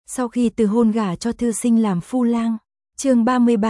Sau khi từ hôn gả cho thư sinh làm phu lang. Chương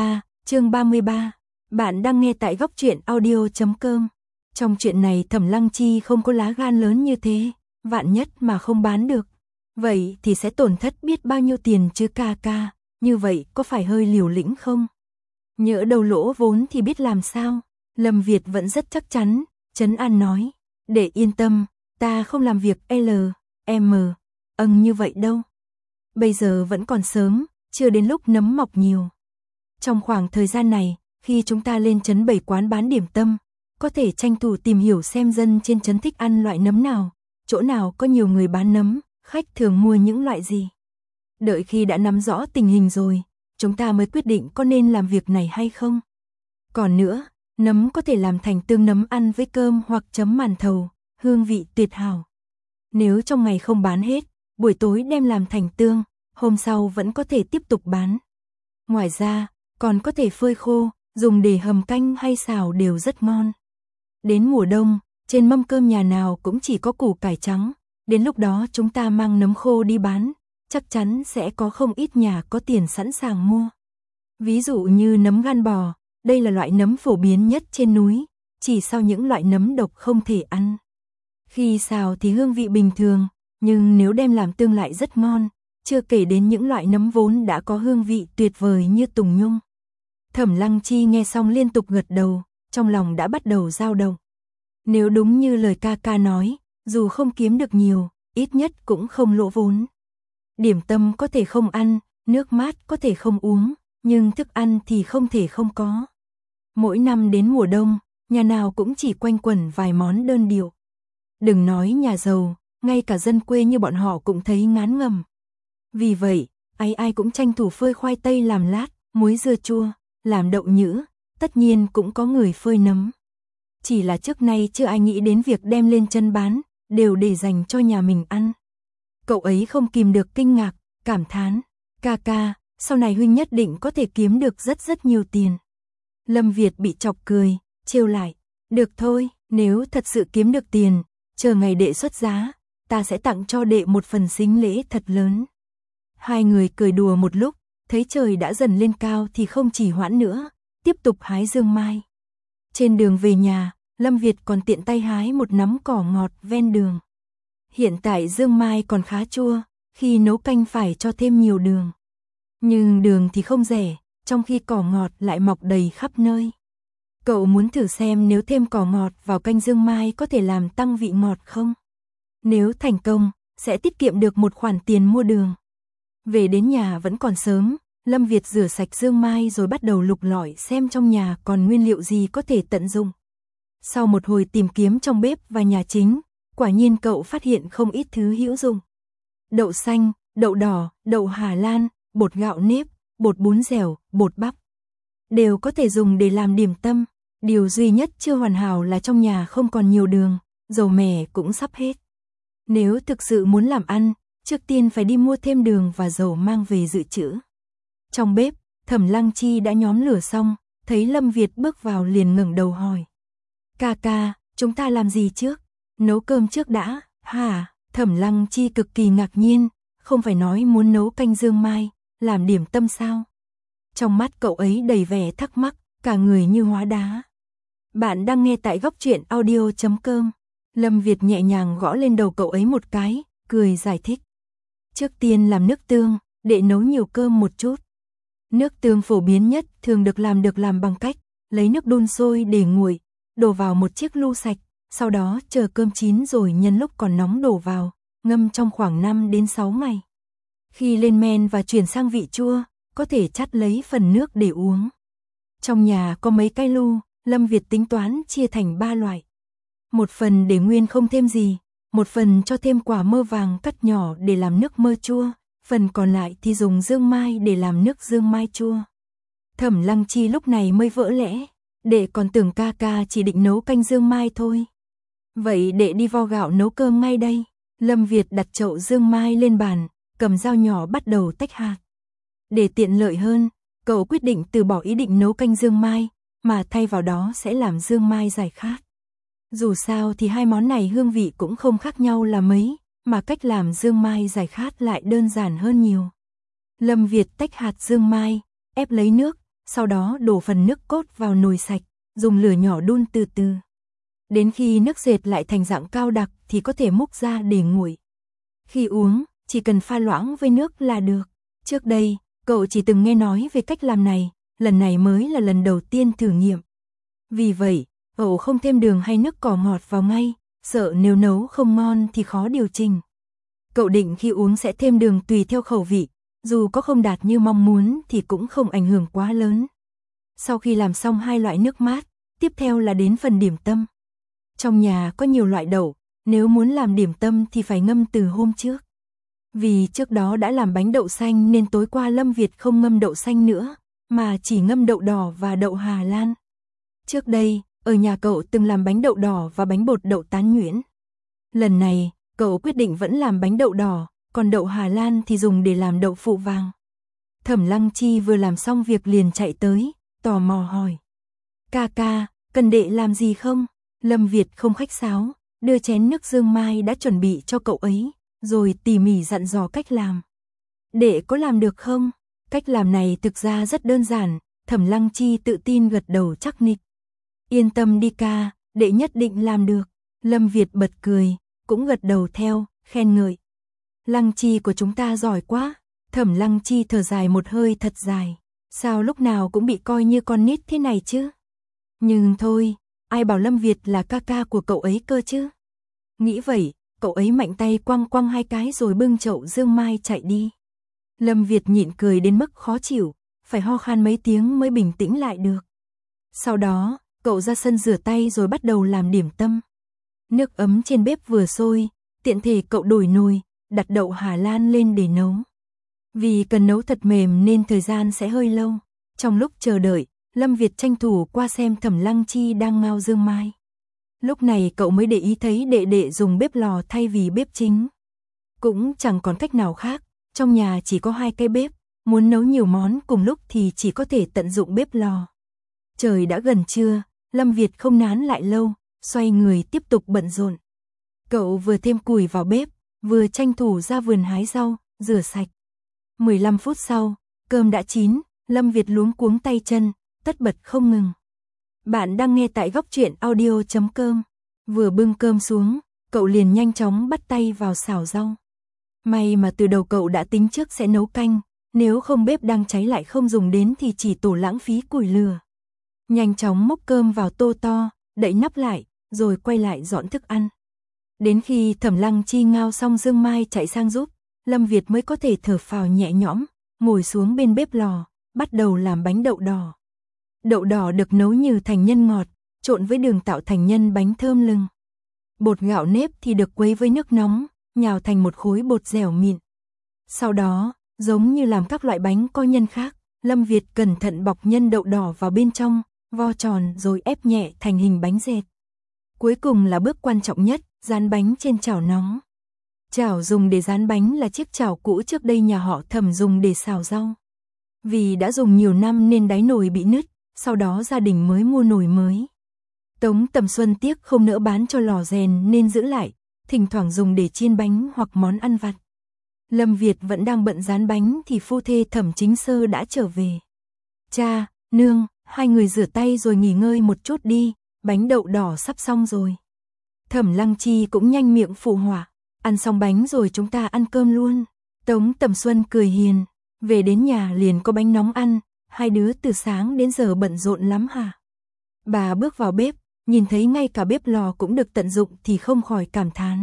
33. Bạn đang nghe tại góc truyện audio.com. Trong chuyện này Thẩm Lăng Chi không có lá gan lớn như thế, vạn nhất mà không bán được, vậy thì sẽ tổn thất biết bao nhiêu tiền chứ ca ca, như vậy có phải hơi liều lĩnh không? Nhỡ đầu lỗ vốn thì biết làm sao? Lâm Việt vẫn rất chắc chắn, trấn an nói, để yên tâm, ta không làm việc L.M. như vậy đâu. Bây giờ vẫn còn sớm, chưa đến lúc nấm mọc nhiều. Trong khoảng thời gian này, khi chúng ta lên trấn bày quán bán điểm tâm, có thể tranh thủ tìm hiểu xem dân trên trấn thích ăn loại nấm nào, chỗ nào có nhiều người bán nấm, khách thường mua những loại gì. Đợi khi đã nắm rõ tình hình rồi, chúng ta mới quyết định có nên làm việc này hay không. Còn nữa, nấm có thể làm thành tương nấm ăn với cơm hoặc chấm màn thầu, hương vị tuyệt hảo. Nếu trong ngày không bán hết, buổi tối đem làm thành tương, hôm sau vẫn có thể tiếp tục bán. Ngoài ra, còn có thể phơi khô, dùng để hầm canh hay xào đều rất ngon. Đến mùa đông, trên mâm cơm nhà nào cũng chỉ có củ cải trắng, đến lúc đó chúng ta mang nấm khô đi bán, chắc chắn sẽ có không ít nhà có tiền sẵn sàng mua. Ví dụ như nấm gan bò, đây là loại nấm phổ biến nhất trên núi, chỉ sau những loại nấm độc không thể ăn. Khi xào thì hương vị bình thường, nhưng nếu đem làm tương lại rất ngon, chưa kể đến những loại nấm vốn đã có hương vị tuyệt vời như tùng nhung. Thẩm Lăng Chi nghe xong liên tục gật đầu, trong lòng đã bắt đầu dao động. Nếu đúng như lời ca ca nói, dù không kiếm được nhiều, ít nhất cũng không lỗ vốn. Điểm tâm có thể không ăn, nước mát có thể không uống, nhưng thức ăn thì không thể không có. Mỗi năm đến mùa đông, nhà nào cũng chỉ quanh quẩn vài món đơn điệu. Đừng nói nhà giàu, ngay cả dân quê như bọn họ cũng thấy ngán ngẩm. Vì vậy, ai cũng tranh thủ phơi khoai tây làm lát, muối dưa chua, làm đậu nhữ, tất nhiên cũng có người phơi nấm. Chỉ là trước nay chưa ai nghĩ đến việc đem lên chân bán, đều để dành cho nhà mình ăn. Cậu ấy không kìm được kinh ngạc, cảm thán, ca ca, sau này huynh nhất định có thể kiếm được rất nhiều tiền. Lâm Việt bị chọc cười, trêu lại, được thôi, nếu thật sự kiếm được tiền, chờ ngày đệ xuất giá, ta sẽ tặng cho đệ một phần sính lễ thật lớn. Hai người cười đùa một lúc, thấy trời đã dần lên cao thì không chỉ hoãn nữa, tiếp tục hái dương mai. Trên đường về nhà, Lâm Việt còn tiện tay hái một nắm cỏ ngọt ven đường. Hiện tại dương mai còn khá chua, khi nấu canh phải cho thêm nhiều đường. Nhưng đường thì không rẻ, trong khi cỏ ngọt lại mọc đầy khắp nơi. Cậu muốn thử xem nếu thêm cỏ ngọt vào canh dương mai có thể làm tăng vị ngọt không? Nếu thành công, sẽ tiết kiệm được một khoản tiền mua đường. Về đến nhà vẫn còn sớm, Lâm Việt rửa sạch dương mai rồi bắt đầu lục lọi xem trong nhà còn nguyên liệu gì có thể tận dụng. Sau một hồi tìm kiếm trong bếp và nhà chính, quả nhiên cậu phát hiện không ít thứ hữu dụng. Đậu xanh, đậu đỏ, đậu Hà Lan, bột gạo nếp, bột bún dẻo, bột bắp. Đều có thể dùng để làm điểm tâm. Điều duy nhất chưa hoàn hảo là trong nhà không còn nhiều đường, dầu mè cũng sắp hết. Nếu thực sự muốn làm ăn, trước tiên phải đi mua thêm đường và dầu mang về dự trữ. Trong bếp, Thẩm Lăng Chi đã nhóm lửa xong, thấy Lâm Việt bước vào liền ngẩng đầu hỏi. Ca ca, chúng ta làm gì trước? Nấu cơm trước đã, hả? Thẩm Lăng Chi cực kỳ ngạc nhiên, không phải nói muốn nấu canh dương mai, làm điểm tâm sao? Trong mắt cậu ấy đầy vẻ thắc mắc, cả người như hóa đá. Bạn đang nghe tại góc truyện audio.com. Lâm Việt nhẹ nhàng gõ lên đầu cậu ấy một cái, cười giải thích. Trước tiên làm nước tương, để nấu nhiều cơm một chút. Nước tương phổ biến nhất thường được làm bằng cách lấy nước đun sôi để nguội, đổ vào một chiếc lu sạch, sau đó chờ cơm chín rồi nhân lúc còn nóng đổ vào, ngâm trong khoảng 5 đến 6 ngày. Khi lên men và chuyển sang vị chua, có thể chắt lấy phần nước để uống. Trong nhà có mấy cái lu, Lâm Việt tính toán chia thành 3 loại. Một phần để nguyên không thêm gì, một phần cho thêm quả mơ vàng cắt nhỏ để làm nước mơ chua, phần còn lại thì dùng dương mai để làm nước dương mai chua. Thẩm Lăng Chi lúc này mới vỡ lẽ, đệ còn tưởng ca ca chỉ định nấu canh dương mai thôi. Vậy đệ đi vo gạo nấu cơm ngay đây. Lâm Việt đặt chậu dương mai lên bàn, cầm dao nhỏ bắt đầu tách hạt. Để tiện lợi hơn, cậu quyết định từ bỏ ý định nấu canh dương mai, mà thay vào đó sẽ làm dương mai giải khát. Dù sao thì hai món này hương vị cũng không khác nhau là mấy, mà cách làm dương mai giải khát lại đơn giản hơn nhiều. Lâm Việt tách hạt dương mai, ép lấy nước, sau đó đổ phần nước cốt vào nồi sạch, dùng lửa nhỏ đun từ từ. Đến khi nước dệt lại thành dạng cao đặc thì có thể múc ra để nguội. Khi uống, chỉ cần pha loãng với nước là được. Trước đây, cậu chỉ từng nghe nói về cách làm này, lần này mới là lần đầu tiên thử nghiệm. Vì vậy, cậu không thêm đường hay nước cỏ ngọt vào ngay, sợ nếu nấu không ngon thì khó điều chỉnh. Cậu định khi uống sẽ thêm đường tùy theo khẩu vị, dù có không đạt như mong muốn thì cũng không ảnh hưởng quá lớn. Sau khi làm xong hai loại nước mát, tiếp theo là đến phần điểm tâm. Trong nhà có nhiều loại đậu, nếu muốn làm điểm tâm thì phải ngâm từ hôm trước. Vì trước đó đã làm bánh đậu xanh nên tối qua Lâm Việt không ngâm đậu xanh nữa, mà chỉ ngâm đậu đỏ và đậu Hà Lan. Trước đây, ở nhà cậu từng làm bánh đậu đỏ và bánh bột đậu tán nhuyễn. Lần này, cậu quyết định vẫn làm bánh đậu đỏ, còn đậu Hà Lan thì dùng để làm đậu phụ vàng. Thẩm Lăng Chi vừa làm xong việc liền chạy tới, tò mò hỏi. Ca, cần đệ làm gì không? Lâm Việt không khách sáo, đưa chén nước dương mai đã chuẩn bị cho cậu ấy, rồi tỉ mỉ dặn dò cách làm. Đệ có làm được không? Cách làm này thực ra rất đơn giản, Thẩm Lăng Chi tự tin gật đầu chắc nịch. Yên tâm đi ca, đệ nhất định làm được. Lâm Việt bật cười, cũng gật đầu theo, khen ngợi. Lăng Chi của chúng ta giỏi quá. Thẩm Lăng Chi thở dài một hơi thật dài. Sao lúc nào cũng bị coi như con nít thế này chứ? Nhưng thôi, ai bảo Lâm Việt là ca của cậu ấy cơ chứ? Nghĩ vậy, cậu ấy mạnh tay quăng quăng hai cái rồi bưng chậu dương mai chạy đi. Lâm Việt nhịn cười đến mức khó chịu, phải ho khan mấy tiếng mới bình tĩnh lại được. Sau đó, cậu ra sân rửa tay rồi bắt đầu làm điểm tâm. Nước ấm trên bếp vừa sôi, tiện thể cậu đổi nồi, đặt đậu Hà Lan lên để nấu. Vì cần nấu thật mềm nên thời gian sẽ hơi lâu. Trong lúc chờ đợi, Lâm Việt tranh thủ qua xem Thẩm Lăng Chi đang ngao dương mai. Lúc này cậu mới để ý thấy đệ dùng bếp lò thay vì bếp chính. Cũng chẳng còn cách nào khác, trong nhà chỉ có hai cái bếp, muốn nấu nhiều món cùng lúc thì chỉ có thể tận dụng bếp lò. Trời đã gần trưa, Lâm Việt không nán lại lâu, xoay người tiếp tục bận rộn. Cậu vừa thêm củi vào bếp, vừa tranh thủ ra vườn hái rau, rửa sạch. 15 phút sau, cơm đã chín, Lâm Việt luống cuống tay chân, tất bật không ngừng. Bạn đang nghe tại góc truyện audio.com. Vừa bưng cơm xuống, cậu liền nhanh chóng bắt tay vào xào rau. May mà từ đầu cậu đã tính trước sẽ nấu canh, nếu không bếp đang cháy lại không dùng đến thì chỉ tổ lãng phí củi lửa. Nhanh chóng múc cơm vào tô to, đậy nắp lại, rồi quay lại dọn thức ăn. Đến khi Thẩm Lăng Chi ngao xong dương mai chạy sang giúp, Lâm Việt mới có thể thở phào nhẹ nhõm, ngồi xuống bên bếp lò, bắt đầu làm bánh đậu đỏ. Đậu đỏ được nấu như thành nhân ngọt, trộn với đường tạo thành nhân bánh thơm lừng. Bột gạo nếp thì được quấy với nước nóng, nhào thành một khối bột dẻo mịn. Sau đó, giống như làm các loại bánh có nhân khác, Lâm Việt cẩn thận bọc nhân đậu đỏ vào bên trong, vo tròn rồi ép nhẹ thành hình bánh dệt. Cuối cùng là bước quan trọng nhất, rán bánh trên chảo nóng. Chảo dùng để rán bánh là chiếc chảo cũ trước đây nhà họ Thẩm dùng để xào rau. Vì đã dùng nhiều năm nên đáy nồi bị nứt, sau đó gia đình mới mua nồi mới. Tống Tầm Xuân tiếc không nỡ bán cho lò rèn nên giữ lại, thỉnh thoảng dùng để chiên bánh hoặc món ăn vặt. Lâm Việt vẫn đang bận rán bánh thì phu thê Thẩm Chính Sơ đã trở về. Cha, nương, hai người rửa tay rồi nghỉ ngơi một chút đi, bánh đậu đỏ sắp xong rồi. Thẩm Lăng Chi cũng nhanh miệng phụ họa, ăn xong bánh rồi chúng ta ăn cơm luôn. Tống Tầm Xuân cười hiền, về đến nhà liền có bánh nóng ăn, hai đứa từ sáng đến giờ bận rộn lắm hả? Bà bước vào bếp, nhìn thấy ngay cả bếp lò cũng được tận dụng thì không khỏi cảm thán.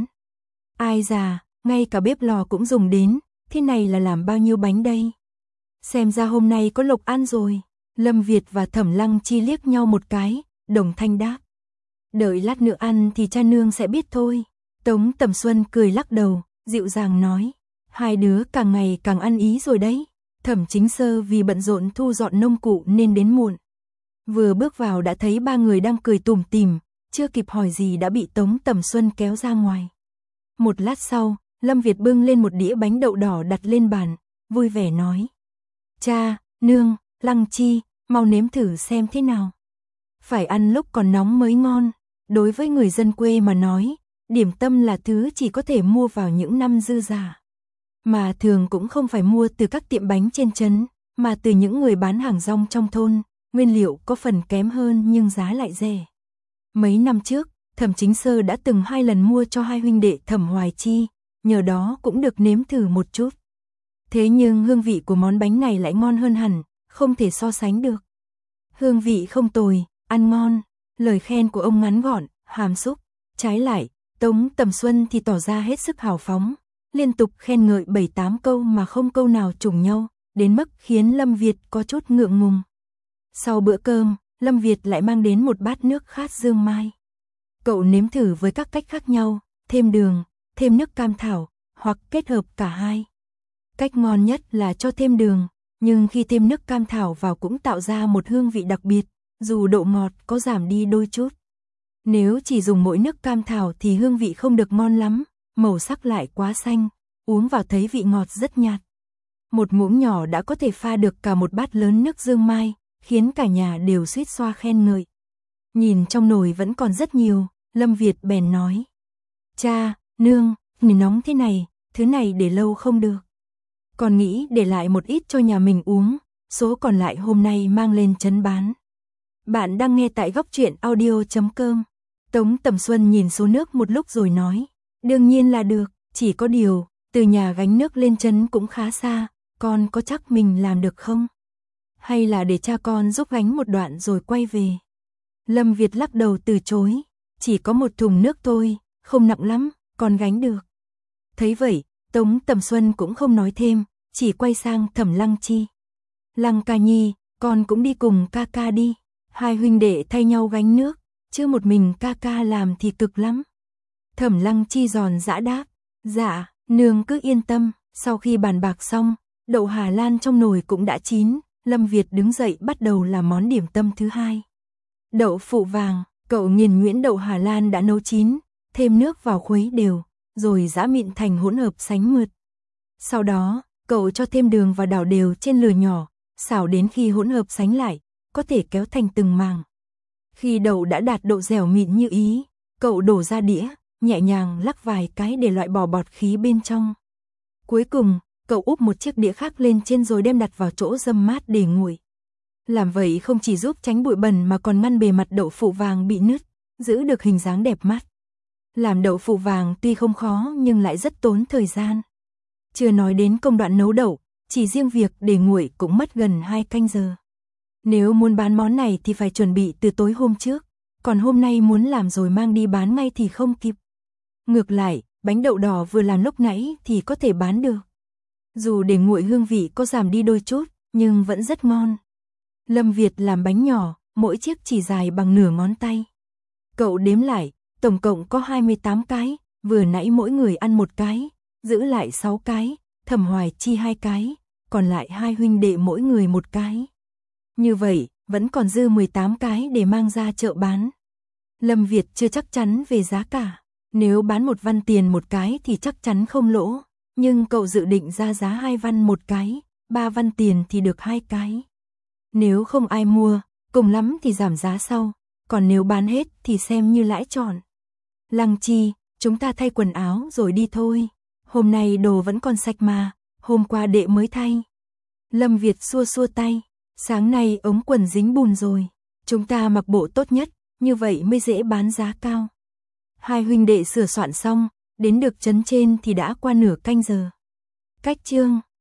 Ai già, ngay cả bếp lò cũng dùng đến, thế này là làm bao nhiêu bánh đây? Xem ra hôm nay có lộc ăn rồi. Lâm Việt và Thẩm Lăng Chi liếc nhau một cái, đồng thanh đáp. Đợi lát nữa ăn thì cha nương sẽ biết thôi. Tống Tầm Xuân cười lắc đầu, dịu dàng nói. Hai đứa càng ngày càng ăn ý rồi đấy. Thẩm Chính Sơ vì bận rộn thu dọn nông cụ nên đến muộn. Vừa bước vào đã thấy ba người đang cười tủm tỉm, chưa kịp hỏi gì đã bị Tống Tầm Xuân kéo ra ngoài. Một lát sau, Lâm Việt bưng lên một đĩa bánh đậu đỏ đặt lên bàn, vui vẻ nói. Cha, nương, Lăng Chi, mau nếm thử xem thế nào. Phải ăn lúc còn nóng mới ngon. Đối với người dân quê mà nói, điểm tâm là thứ chỉ có thể mua vào những năm dư giả. Mà thường cũng không phải mua từ các tiệm bánh trên trấn, mà từ những người bán hàng rong trong thôn, nguyên liệu có phần kém hơn nhưng giá lại rẻ. Mấy năm trước, Thẩm Chính Sơ đã từng 2 lần mua cho hai huynh đệ Thẩm Hoài Chi, nhờ đó cũng được nếm thử một chút. Thế nhưng hương vị của món bánh này lại ngon hơn hẳn, không thể so sánh được. Hương vị không tồi, ăn ngon, lời khen của ông ngắn gọn, hàm xúc. Trái lại, Tống Tầm Xuân thì tỏ ra hết sức hào phóng, liên tục khen ngợi 7-8 câu mà không câu nào trùng nhau, đến mức khiến Lâm Việt có chút ngượng ngùng. Sau bữa cơm, Lâm Việt lại mang đến một bát nước khát dương mai. Cậu nếm thử với các cách khác nhau, thêm đường, thêm nước cam thảo, hoặc kết hợp cả hai. Cách ngon nhất là cho thêm đường, nhưng khi thêm nước cam thảo vào cũng tạo ra một hương vị đặc biệt, dù độ ngọt có giảm đi đôi chút. Nếu chỉ dùng mỗi nước cam thảo thì hương vị không được ngon lắm, màu sắc lại quá xanh, uống vào thấy vị ngọt rất nhạt. Một muỗng nhỏ đã có thể pha được cả một bát lớn nước dương mai, khiến cả nhà đều suýt xoa khen ngợi. Nhìn trong nồi vẫn còn rất nhiều, Lâm Việt bèn nói: "Cha, nương, nóng thế này, thứ này để lâu không được. Còn nghĩ để lại một ít cho nhà mình uống, số còn lại hôm nay mang lên trấn bán." Bạn đang nghe tại góc truyện audio.com. Tống Tầm Xuân nhìn số nước một lúc rồi nói: "Đương nhiên là được, chỉ có điều, từ nhà gánh nước lên trấn cũng khá xa, con có chắc mình làm được không? Hay là để cha con giúp gánh một đoạn rồi quay về?" Lâm Việt lắc đầu từ chối: "Chỉ có một thùng nước thôi, không nặng lắm, con gánh được." Thấy vậy, Tống Tầm Xuân cũng không nói thêm, chỉ quay sang Thẩm Lăng Chi: "Lăng ca nhi, con cũng đi cùng ca ca đi, hai huynh đệ thay nhau gánh nước, chứ một mình ca ca làm thì cực lắm." Thẩm Lăng Chi giòn giã đáp: "Dạ, nương cứ yên tâm." Sau khi bàn bạc xong, đậu Hà Lan trong nồi cũng đã chín, Lâm Việt đứng dậy bắt đầu làm món điểm tâm thứ hai. Đậu phụ vàng, cậu nghiền nhuyễn đậu Hà Lan đã nấu chín, thêm nước vào khuấy đều, rồi giã mịn thành hỗn hợp sánh mượt. Sau đó, cậu cho thêm đường và đảo đều trên lửa nhỏ, xào đến khi hỗn hợp sánh lại, có thể kéo thành từng màng. Khi đậu đã đạt độ dẻo mịn như ý, cậu đổ ra đĩa, nhẹ nhàng lắc vài cái để loại bỏ bọt khí bên trong. Cuối cùng, cậu úp một chiếc đĩa khác lên trên rồi đem đặt vào chỗ râm mát để nguội. Làm vậy không chỉ giúp tránh bụi bẩn mà còn ngăn bề mặt đậu phụ vàng bị nứt, giữ được hình dáng đẹp mắt. Làm đậu phụ vàng tuy không khó nhưng lại rất tốn thời gian. Chưa nói đến công đoạn nấu đậu, chỉ riêng việc để nguội cũng mất gần 2 canh giờ. Nếu muốn bán món này thì phải chuẩn bị từ tối hôm trước, còn hôm nay muốn làm rồi mang đi bán ngay thì không kịp. Ngược lại, bánh đậu đỏ vừa làm lúc nãy thì có thể bán được. Dù để nguội hương vị có giảm đi đôi chút, nhưng vẫn rất ngon. Lâm Việt làm bánh nhỏ, mỗi chiếc chỉ dài bằng nửa ngón tay. Cậu đếm lại, tổng cộng có 28 cái, vừa nãy mỗi người ăn một cái, giữ lại 6 cái, Thẩm Hoài Chi 2 cái, còn lại hai huynh đệ mỗi người một cái. Như vậy, vẫn còn dư 18 cái để mang ra chợ bán. Lâm Việt chưa chắc chắn về giá cả, nếu bán 1 văn tiền một cái thì chắc chắn không lỗ, nhưng cậu dự định ra giá 2 văn một cái, 3 văn tiền thì được 2 cái. Nếu không ai mua, cùng lắm thì giảm giá sau, còn nếu bán hết thì xem như lãi tròn. "Lăng Chi, chúng ta thay quần áo rồi đi thôi. Hôm nay đồ vẫn còn sạch mà, hôm qua đệ mới thay." Lâm Việt xua xua tay: "Sáng nay ống quần dính bùn rồi, chúng ta mặc bộ tốt nhất, như vậy mới dễ bán giá cao." Hai huynh đệ sửa soạn xong, đến được trấn trên thì đã qua nửa canh giờ. Cách chương